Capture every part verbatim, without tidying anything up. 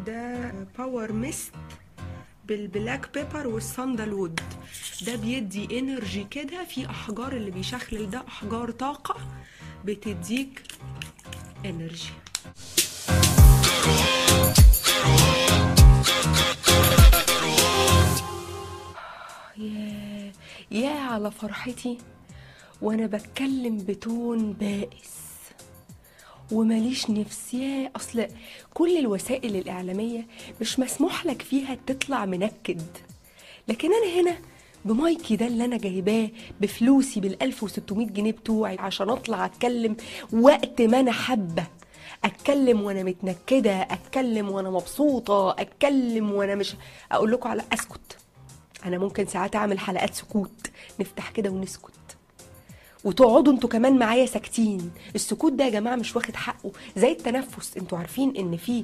ده باور ميست بالبلاك بيبر والساندال وود. ده بيدي انرجي كده، في احجار اللي بيشخلل ده احجار طاقة بتديك انرجي. يا يا على فرحتي وانا بتكلم بتون بائس وماليش نفس. يا اصل كل الوسائل الاعلاميه مش مسموح لك فيها تطلع منكد، لكن انا هنا بمايكي ده اللي انا جايباه بفلوسي بالألف وستمية جنيه بتوعي عشان اطلع اتكلم وقت ما انا حابه، اتكلم وانا متنكده، اتكلم وانا مبسوطه، اتكلم وانا مش اقول لكم على اسكت. انا ممكن ساعات اعمل حلقات سكوت، نفتح كده ونسكت وتقعدوا انتوا كمان معايا ساكتين. السكوت ده يا جماعه مش واخد حقه، زي التنفس. انتوا عارفين ان في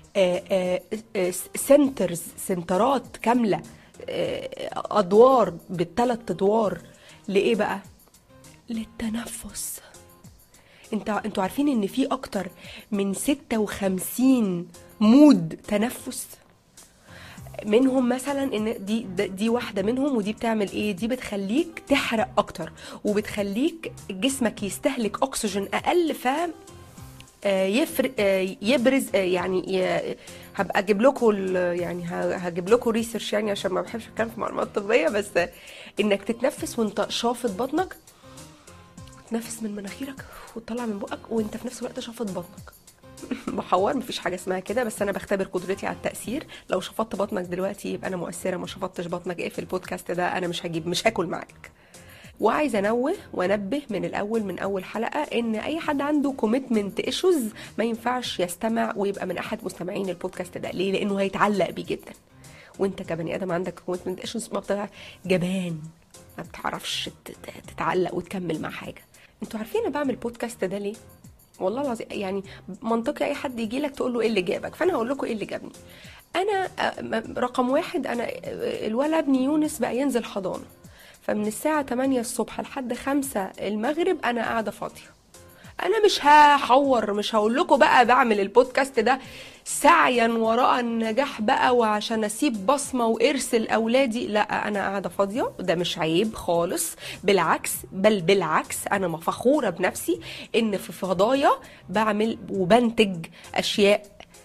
سنترز سنترات كامله، ادوار بالثلاث ادوار لايه بقى؟ للتنفس. انت انتوا عارفين ان في اكتر من ستة وخمسين مود تنفس، منهم مثلا ان دي دي واحده منهم، ودي بتعمل ايه؟ دي بتخليك تحرق اكتر وبتخليك جسمك يستهلك اكسجين اقل، ف يفرق يبرز يعني. هبقى اجيب لكم يعني هجيب لكم ريسيرش يعني عشان ما بحبش اتكلم في معلومات طبيه، بس انك تتنفس وانت شافط بطنك، تنفس من مناخيرك وتطلع من بقك وانت في نفس الوقت شافط بطنك. بحور، مفيش حاجه اسمها كده، بس انا بختبر قدرتي على التاثير. لو شفطت بطنك دلوقتي يبقى انا مؤثره، ما شفطتش بطنك ايه في البودكاست ده انا مش هجيب مش هاكل معاك. وعايزه انوه وانبه من الاول من اول حلقه ان اي حد عنده كوميتمنت ايشوز ما ينفعش يستمع ويبقى من احد مستمعين البودكاست ده. ليه؟ لانه هيتعلق بيه جدا، وانت كبني ادم عندك كوميتمنت ايشوز، ما بتعرف جبان، ما بتعرفش تتعلق وتكمل مع حاجه. انتوا عارفين انا بعمل بودكاست ده ليه؟ والله العظيم يعني منطقي اي حد يجي لك تقول له ايه اللي جابك، فانا هقول لكم ايه اللي جابني. انا رقم واحد، انا الولد ابني يونس بقى ينزل حضانه، فمن الساعه تمانية الصبح لحد خمسة المغرب انا قاعده فاضيه. انا مش هحور، مش هقول لكم بقى بعمل البودكاست ده سعيا وراء النجاح بقى وعشان اسيب بصمه وارث لاولادي، لا، انا قاعده فاضيه. ده مش عيب خالص، بالعكس، بل بالعكس انا مفخوره بنفسي ان في فضايا بعمل وبنتج اشياء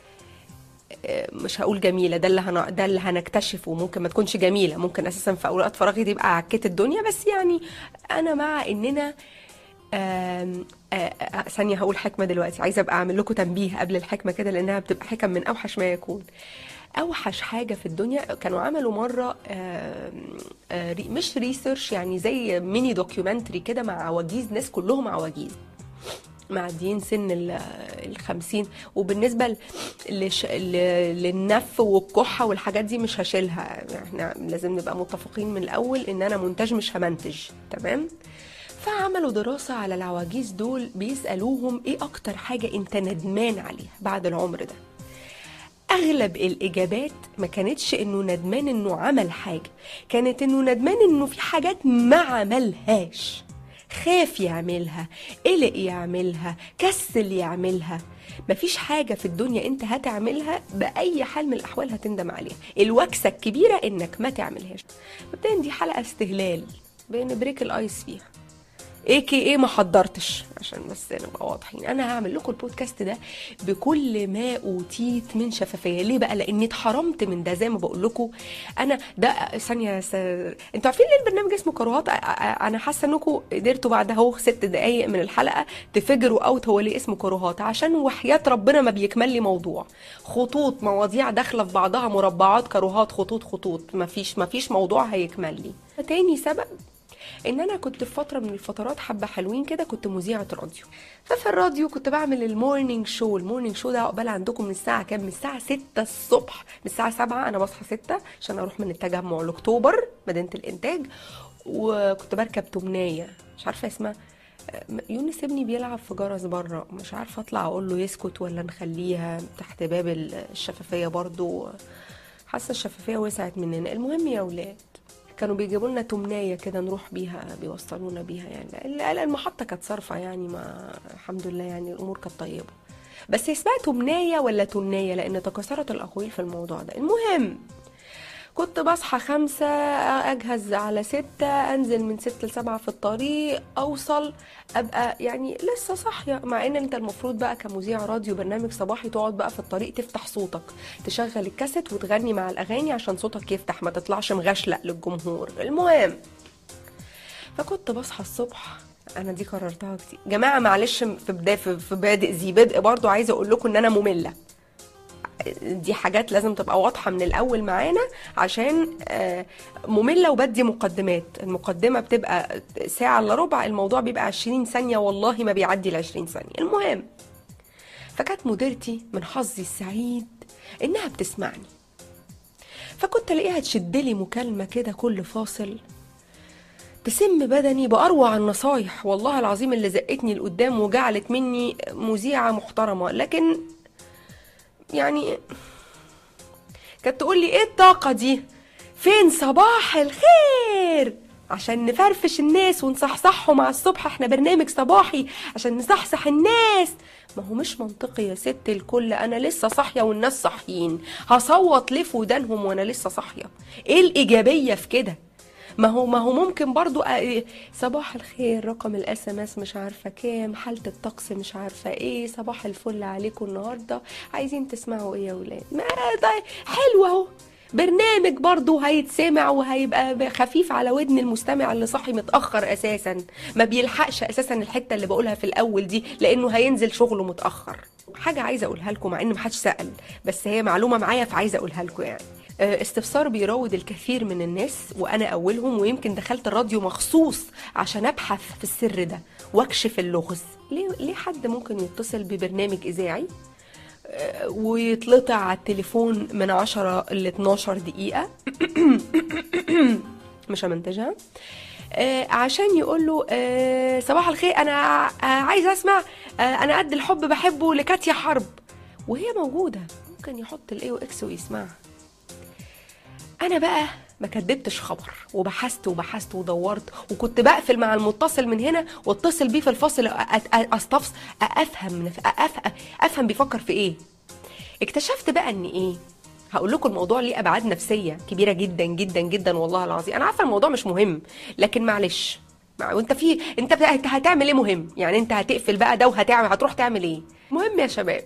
مش هقول جميله، ده اللي هن... ده اللي هنكتشفه. ممكن ما تكونش جميله، ممكن اساسا في اوقات فراغي دي يبقى عكيت الدنيا، بس يعني انا مع اننا ثانية هقول حكمة دلوقتي. عايزة ابقى اعمل لكم تنبيه قبل الحكمة كده، لانها بتبقى حكم من اوحش ما يكون. اوحش حاجة في الدنيا كانوا عملوا مرة آآ آآ مش ريسيرش، يعني زي ميني دوكيومنتري كده مع عواجيز، ناس كلهم عواجيز معديين سن الخمسين، وبالنسبة لش... للنف والكحة والحاجات دي مش هشيلها، احنا لازم نبقى متفقين من الاول ان انا منتج مش همنتج، تمام؟ فعملوا دراسة على العواجيز دول، بيسألوهم ايه اكتر حاجة انت ندمان عليها بعد العمر ده. اغلب الاجابات ما كانتش انه ندمان انه عمل حاجة، كانت انه ندمان انه في حاجات ما عملهاش، خاف يعملها، قلق يعملها، كسل يعملها. مفيش حاجة في الدنيا انت هتعملها بأي حال من الأحوال هتندم عليها. الوكسة الكبيرة انك ما تعملهاش. مبدئيا دي حلقة استهلال بنبريك الايس فيها، ايه كي ايه ما حضرتش عشان بس نبقى واضحين. انا هعمل لكم البودكاست ده بكل ما اوتيت من شفافيه. ليه بقى؟ لاني اتحرمت من ده، زي ما بقول لكم. انا ده ثانيه س... انتوا عارفين ليه البرنامج اسمه كروهات؟ انا حاسه انكم قدرتوا بعد اهو ست دقايق من الحلقه تفجروا اوت هو ليه اسمه كروهات. عشان وحياه ربنا ما بيكمل لي موضوع، خطوط مواضيع داخله في بعضها، مربعات، كروهات، خطوط خطوط، ما فيش ما فيش موضوع هيكمل لي. تاني سبب ان انا كنت في فتره من الفترات حبه حلوين كده كنت مذيعه راديو، ففي الراديو كنت بعمل المورنينج شو. المورنينج شو ده عقبال عندكم من الساعه كام؟ من الساعه ستة الصبح، من الساعه سبعة انا بصحى ستة عشان اروح من التجمع لاكتوبر مدينه الانتاج، وكنت بركب تمنايه مش عارفه اسمها. يونس ابني بيلعب في جرس بره، مش عارفه اطلع اقول له يسكت ولا نخليها تحت باب الشفافيه، برضو حاسه الشفافيه وسعت مننا. المهم يا اولاد، كانوا بيجيبوا لنا تمنايه كده نروح بيها، بيوصلونا بيها، يعني المحطه كانت صارفه يعني، ما الحمد لله يعني الامور كانت طيبه. بس اسمها تمناية ولا تناية لان تكاثرت الاقاويل في الموضوع ده. المهم كنت بصحى خمسة، اجهز على ستة، انزل من ستة لسبعة في الطريق، اوصل ابقى يعني لسه صاحية، مع ان انت المفروض بقى كمذيع راديو برنامج صباحي تقعد بقى في الطريق تفتح صوتك، تشغل الكاسيت وتغني مع الاغاني عشان صوتك يفتح ما تطلعش مغشلق للجمهور. المهم فكنت بصحى الصبح، انا دي كررتها كتير جماعة معلش، في بداية في بادئ ذي بدء برضو عايزة اقول لكم ان انا مملة، دي حاجات لازم تبقى واضحة من الأول معانا عشان مملة، وبدي مقدمات، المقدمة بتبقى ساعة إلا ربع، الموضوع بيبقى عشرين ثانية، والله ما بيعدي العشرين ثانية. المهم فكانت مديرتي من حظي السعيد إنها بتسمعني، فكنت ألاقيها تشدلي مكالمة كده كل فاصل تسم بدني بأروع النصايح، والله العظيم اللي زقتني لقدام وجعلت مني مذيعة محترمة. لكن يعني كانت تقول لي ايه الطاقة دي، فين صباح الخير عشان نفرفش الناس ونصحصحهم على الصبح، احنا برنامج صباحي عشان نصحصح الناس. ما هو مش منطقي يا ست الكل، انا لسه صاحية والناس صاحيين، هصوت ليه في ودانهم وانا لسه صاحية؟ ايه الايجابية في كده؟ ما هو ما هو ممكن برضو صباح الخير، رقم الاس ام اس مش عارفه كام، حاله الطقس مش عارفه ايه، صباح الفل عليكم النهارده، عايزين تسمعوا ايه يا ولاد؟ ما طيب حلو اهو، برنامج برضو هيتسمع وهيبقى خفيف على ودن المستمع اللي صاحي متاخر اساسا، ما بيلحقش اساسا الحته اللي بقولها في الاول دي لانه هينزل شغله متاخر. حاجه عايزه اقولها لكم مع ان محدش سال، بس هي معلومه معايا فعايزه اقولها لكم. يعني استفسار بيراود الكثير من الناس وانا اولهم، ويمكن دخلت الراديو مخصوص عشان ابحث في السر ده واكشف اللغز. ليه ليه حد ممكن يتصل ببرنامج اذاعي ويتلطع على التليفون من عشرة ل اتناشر دقيقه مش همنتجها عشان يقول له صباح الخير انا عايز اسمع انا قد الحب بحبه لكاتيا حرب، وهي موجوده ممكن يحط الاي او اكس ويسمعها. انا بقى ما كدبتش خبر، وبحثت وبحثت ودورت، وكنت بقفل مع المتصل من هنا واتصل بيه في الفاصل استفسر افهم افهم افهم بيفكر في ايه. اكتشفت بقى ان ايه، هقول لكم الموضوع ليه ابعاد نفسيه كبيره جدا جدا جدا، والله العظيم انا عارفه الموضوع مش مهم، لكن معلش وانت في انت هتعمل ايه مهم؟ يعني انت هتقفل بقى ده وهتعمل هتروح تعمل ايه مهم يا شباب؟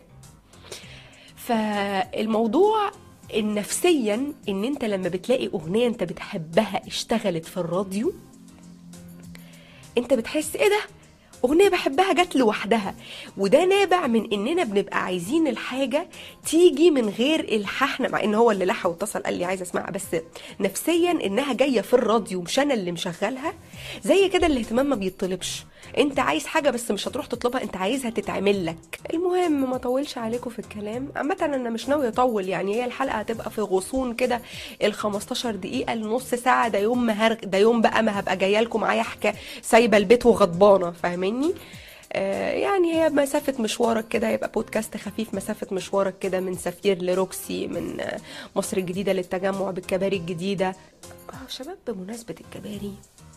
فالموضوع النفسيا ان انت لما بتلاقي اغنيه انت بتحبها اشتغلت في الراديو، انت بتحس ايه ده، اغنيه بحبها جت لوحدها. وده نابع من اننا بنبقى عايزين الحاجه تيجي من غير الححن، مع ان هو اللي لحى واتصل قال لي عايز اسمعها، بس نفسيا انها جايه في الراديو مش انا اللي مشغلها. زي كده الاهتمام ما بيطلبش، انت عايز حاجه بس مش هتروح تطلبها، انت عايزها تتعمل لك. المهم ما طولش عليكم في الكلام، عامه انا مش ناويه اطول، يعني هي الحلقه هتبقى في غصون كده ال خمستاشر دقيقه لنص ساعه، ده يوم ما هرج... ده يوم بقى ما هبقى جايه لكم معايا حكايه سايبه البيت وغضبانه، فاهميني؟ آه يعني هي مسافه مشوارك كده، هيبقى بودكاست خفيف، مسافه مشوارك كده من سفير لروكسي، من آه مصر الجديده للتجمع بالكباري الجديده. اه شباب بمناسبه الكباري،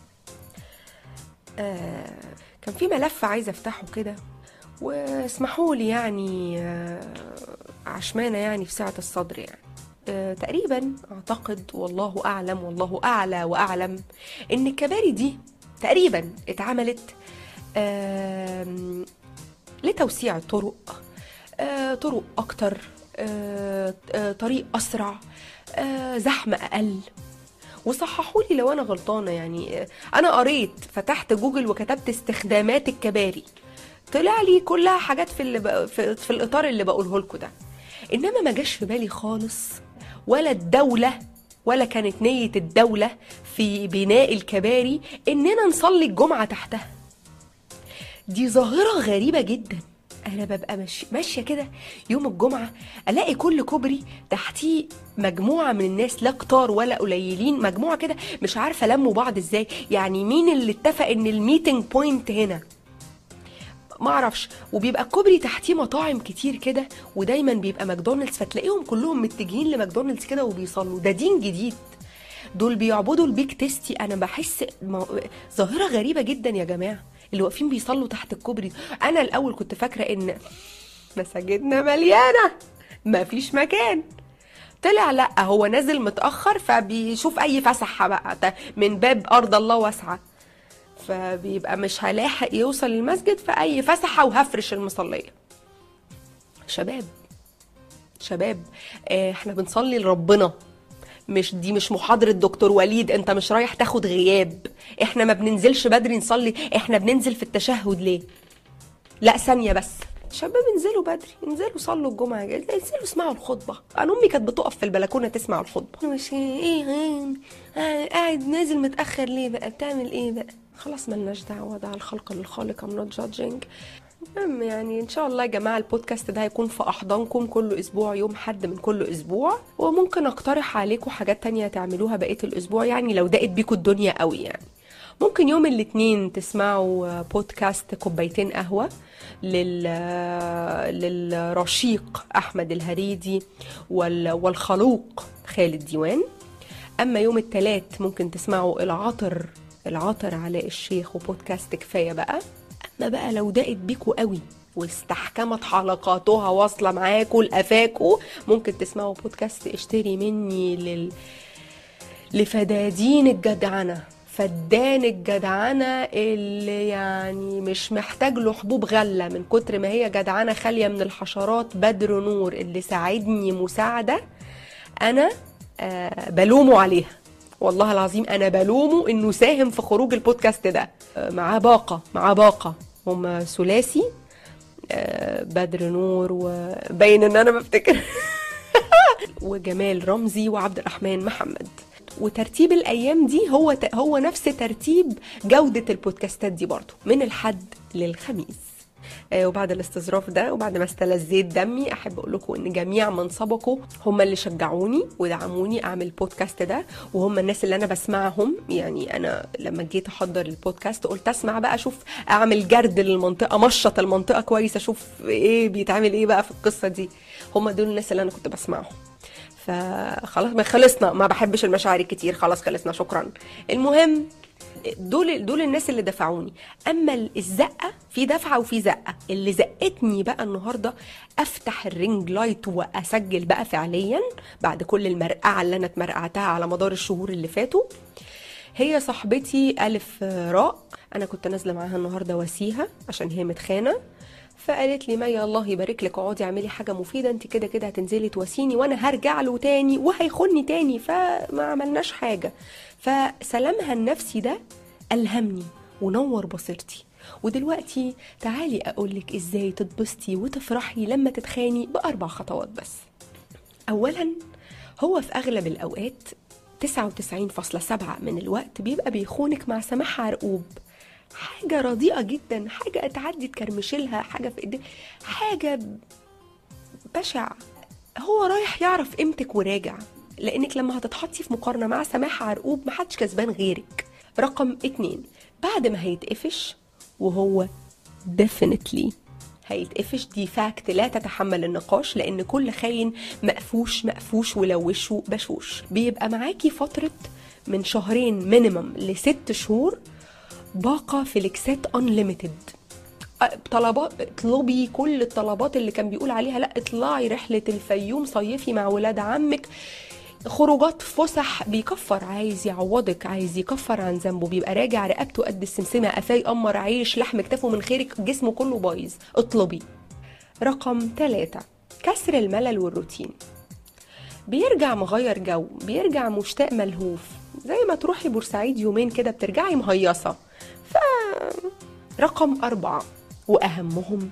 آه كان في ملف عايزه افتحه كده، واسمحوا لي يعني آه عشمانه يعني في سعه الصدر، يعني آه تقريبا اعتقد والله اعلم والله اعلى واعلم ان الكباري دي تقريبا اتعملت آه لتوسيع الطرق، آه طرق اكتر، آه آه طريق اسرع، آه زحمه اقل. وصححوا لي لو انا غلطانه، يعني انا قريت فتحت جوجل وكتبت استخدامات الكباري، طلع لي كلها حاجات في اللي بق... في... في الاطار اللي بقوله لكم ده، انما ما جاش في بالي خالص ولا الدوله ولا كانت نيه الدوله في بناء الكباري اننا نصلي الجمعه تحتها. دي ظاهره غريبه جدا، انا ببقى ماشيه ماشيه كده يوم الجمعه الاقي كل كوبري تحتيه مجموعه من الناس، لا كتار ولا قليلين، مجموعه كده مش عارفه لموا بعض ازاي، يعني مين اللي اتفق ان الميتنج بوينت هنا ما اعرفش. وبيبقى الكوبري تحتيه مطاعم كتير كده، ودايما بيبقى ماكدونالدز، فتلاقيهم كلهم متجهين لماكدونالدز كده وبيصلوا، ده دين جديد، دول بيعبدوا البيك تيستي. انا بحس مو... ظاهره غريبه جدا يا جماعه اللي واقفين بيصلوا تحت الكوبري. انا الاول كنت فاكره ان مساجدنا مليانة، مفيش مكان. طلع لا، هو نازل متأخر فبيشوف أي فسحة بقى من باب أرض الله واسعة، فبيبقى مش هلاحق يوصل المسجد، فأي فسحة وهفرش المصلية. شباب شباب آه، احنا بنصلي لربنا، مش دي مش محاضرة دكتور وليد، انت مش رايح تاخد غياب. احنا ما بننزلش بدري نصلي، احنا بننزل في التشهد ليه؟ لا ثانية بس، شباب انزلوا بدري، انزلوا صلوا الجمعة، انزلوا اسمعوا الخطبة. انا امي كانت بتقف في البلكونة تسمع الخطبة. مش ايه ايه قاعد نازل متأخر ليه بقى؟ بتعمل ايه بقى؟ خلاص ملناش دعوة، ده الخلق للخالق، I'm not judging. المهم يعني ان شاء الله يا جماعة البودكاست ده هيكون في احضانكم كل اسبوع، يوم حد من كل اسبوع، وممكن اقترح عليكم حاجات تانية تعملوها بقية الاسبوع، يعني لو دقت بيكم الدنيا قوي. يعني ممكن يوم الاثنين تسمعوا بودكاست كوبايتين قهوة لل... للرشيق أحمد الهريدي وال... والخلوق خالد ديوان. أما يوم الثلاث ممكن تسمعوا العطر العطر علاء الشيخ وبودكاست كفاية بقى. أما بقى لو دقت بيكوا قوي واستحكمت حلقاتها واصلة معاكوا لقفاكوا، ممكن تسمعوا بودكاست اشتري مني لل... لفدادين الجدعنة، فدان الجدعنة اللي يعني مش محتاج له حبوب غلة من كتر ما هي جدعنة خالية من الحشرات. بدر نور اللي ساعدني مساعدة أنا آه بلومه عليها، والله العظيم أنا بلومه إنه ساهم في خروج البودكاست ده. آه مع باقة مع باقة هم ثلاثي، آه بدر نور وبين إن أنا بفتكر وجمال رمزي وعبد الرحمن محمد. وترتيب الايام دي هو هو نفس ترتيب جودة البودكاستات دي برضو، من الحد للخميس. آه وبعد الاستظراف ده وبعد ما استلذيت دمي، احب اقول لكم ان جميع من سبقوا هم اللي شجعوني ودعموني اعمل البودكاست ده، وهم الناس اللي انا بسمعهم. يعني انا لما جيت احضر البودكاست قلت اسمع بقى، اشوف اعمل جرد للمنطقة، مشط المنطقة كويس، اشوف ايه بيتعمل ايه بقى في القصة دي. هم دول الناس اللي انا كنت بسمعهم. فخلاص ما خلصنا، ما بحبش المشاعر كتير، خلاص خلصنا شكرا. المهم دول دول الناس اللي دفعوني. اما الزقه، في دفعه وفي زقه. اللي زقتني بقى النهارده افتح الرينج لايت واسجل بقى فعليا بعد كل المرقعه اللي انا اتمرقعتها على مدار الشهور اللي فاتوا، هي صاحبتي الف راء. انا كنت نازله معاها النهارده واسيها عشان هي متخانه، فقالت لي مي الله يبارك لك اقعدي اعملي حاجه مفيده، انت كده كده هتنزلي تواسيني وانا هرجع له تاني وهيخوني تاني، فما عملناش حاجه. فسلامها النفسي ده الهمني ونور بصيرتي. ودلوقتي تعالي اقولك ازاي تتبسطي وتفرحي لما تتخاني باربع خطوات بس. اولا، هو في اغلب الاوقات تسعة وتسعين فاصلة سبعة من الوقت بيبقى بيخونك مع سماح عرقوب، حاجة رديئة جدا، حاجة اتعدي تكرمشلها، حاجة في ايديه، حاجة بشع. هو رايح يعرف قيمتك وراجع، لانك لما هتتحطي في مقارنة مع سماح عرقوب محدش كسبان غيرك. رقم اتنين، بعد ما هيتقفش، وهو definitely هيتقفش، دي فاكت لا تتحمل النقاش، لان كل خاين مقفوش مقفوش ولو وشه بشوش. بيبقى معاكي فترة من شهرين مينيمم لست شهور باقة فليكسات unlimited، طلبات، اطلبي كل الطلبات اللي كان بيقول عليها، لا اطلعي رحلة الفيوم، صيفي مع ولاد عمك، خروجات فسح، بيكفر، عايز يعوضك، عايز يكفر عن ذنبه، بيبقى راجع رقبته قد السمسمة، قفاه يقمر عيش، لحم كتافه من خيرك، جسمه كله بايظ، اطلبي. رقم ثلاثة، كسر الملل والروتين. بيرجع مغير جو، بيرجع مشتاق ملهوف، زي ما تروحي بورسعيد يومين كده بترجعي مهيصة. ف رقم أربعة وأهمهم،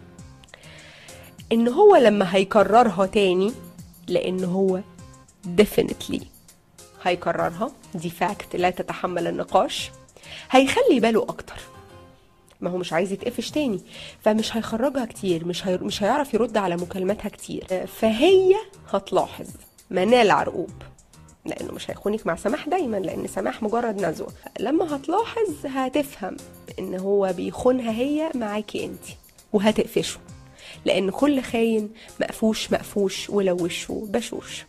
إن هو لما هيكررها تاني، لأن هو definitely هيكررها، دي فاكت لا تتحمل النقاش، هيخلي باله أكتر، ما هو مش عايز يتقفش تاني، فمش هيخرجها كتير، مش هي... مش هيعرف يرد على مكالماتها كتير، فهي هتلاحظ منال عرقوب، لأنه مش هيخونك مع سماح دايما، لأن سماح مجرد نزوة. لما هتلاحظ هتفهم إن هو بيخونها هي معاكي انتي، وهتقفشه، لأن كل خاين مقفوش مقفوش ولو وشه بشوش.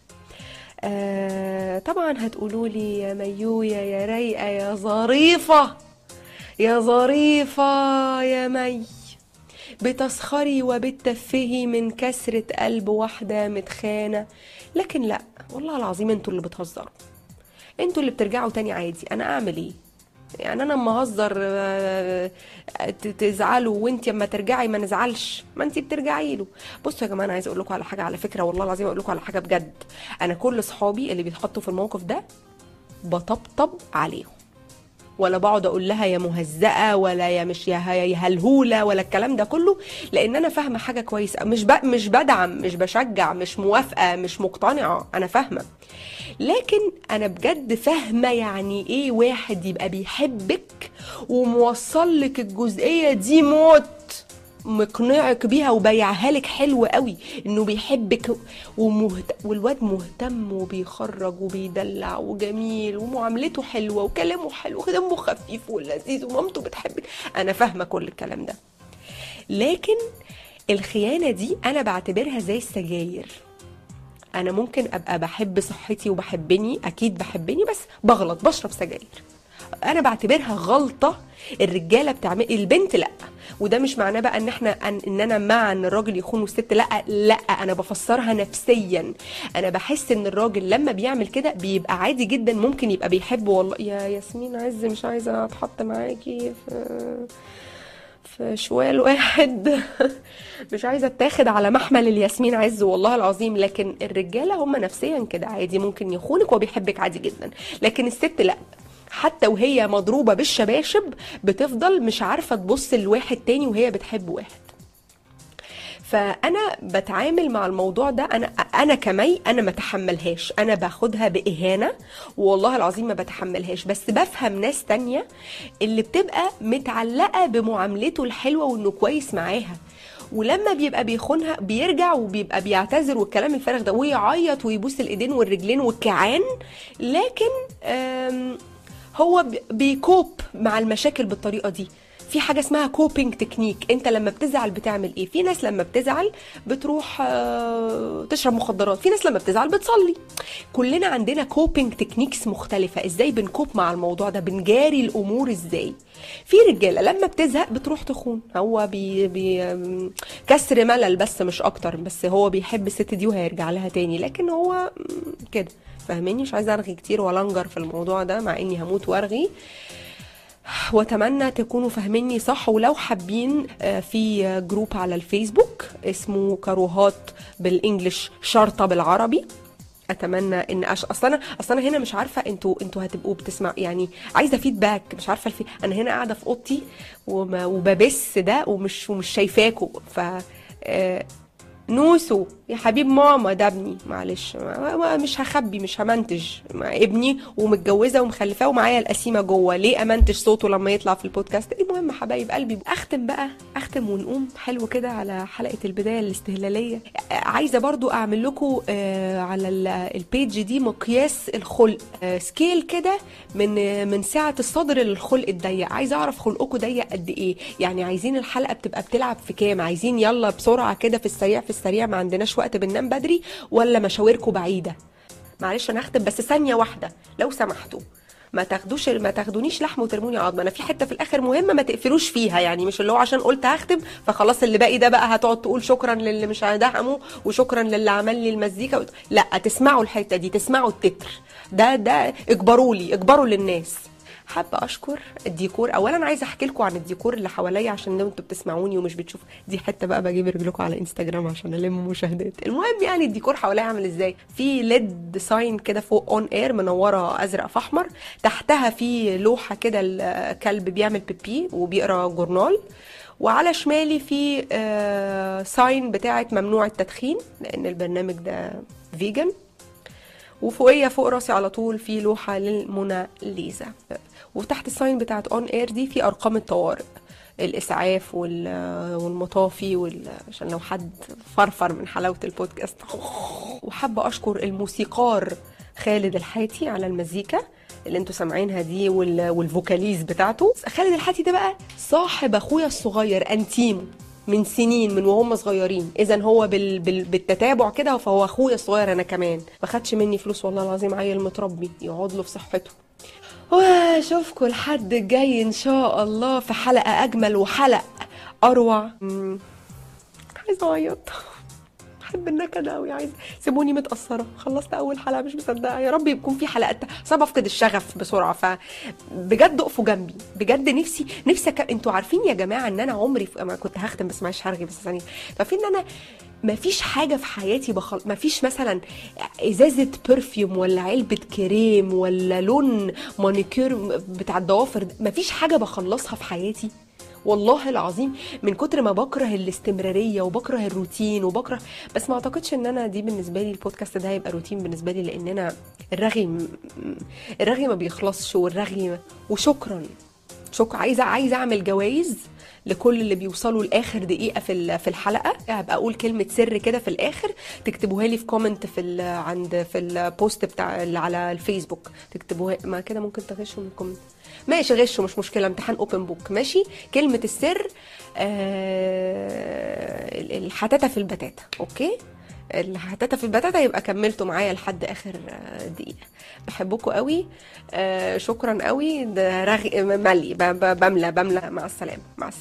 آه طبعا هتقولوا لي يا ميوية يا رايقة يا ظريفة يا ظريفة يا مي، بتسخري وبتتفهي من كسرة قلب واحدة متخانة. لكن لا والله العظيم انتوا اللي بتهزروا، انتوا اللي بترجعوا تاني عادي. انا اعمل ايه يعني؟ انا اما اهزر آه، ت- تزعلوا، وانت اما ترجعي ما نزعلش، ما انت بترجعي له. بصوا يا جماعه، انا عايزه اقول لكم على حاجه، على فكره والله العظيم اقول لكم على حاجه بجد. انا كل صحابي اللي بيتحطوا في الموقف ده بطبطب عليهم، ولا بقعد اقول لها يا مهزأة ولا يا مش يا ه- يا هلهولة ولا الكلام ده كله، لان انا فاهمه حاجه كويسه. مش ب... مش بدعم، مش بشجع، مش موافقه، مش مقتنعه، انا فاهمه. لكن انا بجد فاهمه يعني ايه واحد يبقى بيحبك وموصل لك الجزئيه دي موت، مقنعك بيها وبيعها لك حلو قوي انه بيحبك، ومهت... والواد مهتم وبيخرج وبيدلع وجميل ومعاملته حلوه وكلامه حلو ودمه خفيف ولذيذ ومامته بتحبك. انا فاهمه كل الكلام ده، لكن الخيانه دي انا بعتبرها زي السجاير. انا ممكن ابقى بحب صحتي وبحبني، اكيد بحبني، بس بغلط بشرب سجاير. انا بعتبرها غلطه الرجاله بتعمل، البنت لا. وده مش معناه بقى ان احنا ان, إن انا مع ان الراجل يخون والست لا، لا انا بفسرها نفسيا. انا بحس ان الراجل لما بيعمل كده بيبقى عادي جدا، ممكن يبقى بيحب. والله يا ياسمين عز مش عايزه اتحط معاكي في في شوال واحد مش عايزه اتاخد على محمل الياسمين عز والله العظيم. لكن الرجاله هم نفسيا كده عادي، ممكن يخونك وبيحبك عادي جدا. لكن الست لا، حتى وهي مضروبه بالشباشب بتفضل مش عارفه تبص لواحد تاني وهي بتحب واحد. فانا بتعامل مع الموضوع ده، انا انا كمي انا ما تحملهاش، انا باخدها باهانه والله العظيم ما بتحملهاش. بس بفهم ناس تانية اللي بتبقى متعلقه بمعاملته الحلوه وانه كويس معاها، ولما بيبقى بيخونها بيرجع وبيبقى بيعتذر والكلام الفارغ ده ويعيط ويبوس الايدين والرجلين والكعان. لكن آم، هو بي- بيكوب مع المشاكل بالطريقه دي. في حاجه اسمها كوبينج تكنيك. انت لما بتزعل بتعمل ايه؟ في ناس لما بتزعل بتروح آه، تشرب مخدرات، في ناس لما بتزعل بتصلي. كلنا عندنا كوبينج تكنيكس مختلفه. ازاي بنكوب مع الموضوع ده؟ بنجاري الامور ازاي؟ في رجاله لما بتزهق بتروح تخون، هو بي بي آم، كسر ملل بس مش اكتر، بس هو بيحب الست دي وهيرجع لها تاني. لكن هو مم، كده، فاهماني؟ مش عايزه ارغي كتير ولا انجر في الموضوع ده مع اني هموت وارغي، واتمنى تكونوا فاهميني صح. ولو حابين آه، في آه، جروب على الفيسبوك اسمه كروهات بالانجلش شرطه بالعربي. اتمنى ان أش... اصلا انا اصلا أنا هنا مش عارفه انتوا انتوا هتبقوا بتسمع يعني، عايزه فيدباك. مش عارفه الفي... انا هنا قاعده في اوضتي وما... وببث ده ومش ومش شايفاكوا. ف آه، نوسو يا حبيب ماما ده ابني، معلش ما- ما- مش هخبي، مش همنتج مع ابني ومتجوزه ومخلفاه ومعايا القسيمه جوه، ليه امنتج صوته لما يطلع في البودكاست؟ المهم حبايب قلبي، اختم بقى، اختم ونقوم حلو كده على حلقه البدايه الاستهلاليه. عايزه برضو اعمل لكم آه، على ال- البيج دي مقياس الخلق، آه، سكيل كده من آه، من سعه الصدر للخلق الضيق. عايزه اعرف خلقكم ضيق قد ايه، يعني عايزين الحلقه بتبقى بتلعب في كام؟ عايزين يلا بسرعه كده في السريع في السريع، ما عندناش وقت بننام بدري، ولا مشاوركم بعيده؟ معلش انا هختم بس ثانيه واحده لو سمحتوا. ما تاخدوش ما تاخدونيش لحم وترموني عظم. انا في حته في الاخر مهمه ما تقفلوش فيها، يعني مش اللي هو عشان قلت هختم فخلاص اللي باقي ده بقى هتقعد تقول شكرا للي مش هدعمه وشكرا للي عمل لي المزيكا و... لا، تسمعوا الحته دي، تسمعوا التتر ده ده اجبروا لي، اجبروا للناس. حابه اشكر الديكور. اولا عايزه احكي لكم عن الديكور اللي حواليا، عشان لو انتوا بتسمعوني ومش بتشوفوا دي حته بقى بجيب رجلكم على انستجرام عشان الم مشاهدات. المهم يعني الديكور حواليا عامل ازاي؟ في ليد ساين كده فوق اون اير منوره ازرق في احمر، تحتها في لوحه كده الكلب بيعمل بيبي وبيقرا جورنال، وعلى شمالي في آه، ساين بتاعه ممنوع التدخين لان البرنامج ده فيجن، وفوقيه فوق راسي على طول في لوحه للموناليزا، وتحت الساين بتاعت اون اير دي في ارقام الطوارئ، الاسعاف وال- والمطافي وال... عشان لو حد فرفر من حلاوه البودكاست. وحابه اشكر الموسيقار خالد الحاتي على المزيكا اللي انتوا سامعينها دي وال... والفوكاليز بتاعته. خالد الحاتي ده بقى صاحب اخويا الصغير انتيمو من سنين، من وهم صغيرين. اذا هو بال... بال... بالتتابع كده فهو اخويا الصغير انا كمان. ما خدش مني فلوس والله العظيم، عيل متربي يقعد له في صحته. واشوفكم الحد الجاي ان شاء الله في حلقه اجمل وحلقه اروع. عايزه اعيط، بحب النكد قوي، عايزه سيبوني متاثره. خلصت اول حلقه مش مصدقه، يا رب يكون في حلقات صعب افقد الشغف بسرعه. فبجد اقفوا جنبي بجد. نفسي نفسي أك... انتوا عارفين يا جماعه ان انا عمري في... ما كنت هختم بس معلش هرغي بس ثانيه. ففي ان انا ما فيش حاجه في حياتي بخل... ما فيش مثلا ازازه برفيوم ولا علبه كريم ولا لون مانيكير بتاع الضوافر، ما فيش حاجه بخلصها في حياتي والله العظيم، من كتر ما بكره الاستمراريه وبكره الروتين وبكره. بس ما اعتقدش ان انا دي بالنسبه لي البودكاست ده هيبقى روتين بالنسبه لي، لان انا الرغي م- الرغي ما بيخلصش، والرغي وشكرا. شكرا. عايزه عايزه اعمل جوائز لكل اللي بيوصلوا لاخر دقيقه في ال- في الحلقه. هبقى اقول كلمه سر كده في الاخر، تكتبوها لي في كومنت في ال- عند في البوست بتاع اللي على الفيسبوك، تكتبوها. ما كده ممكن تغشوا من الكومنت، ماشي غشوا مش مشكله، امتحان اوبن بوك ماشي. كلمه السر آه الحتاته في البتاته. اوكي، الحتاته في البتاته. يبقى كملتوا معايا لحد اخر آه، دقيقه. بحبكم قوي. آه شكرا قوي. ده رغي ملي ب- ب- بملى بملى. مع السلامه، مع السلامه.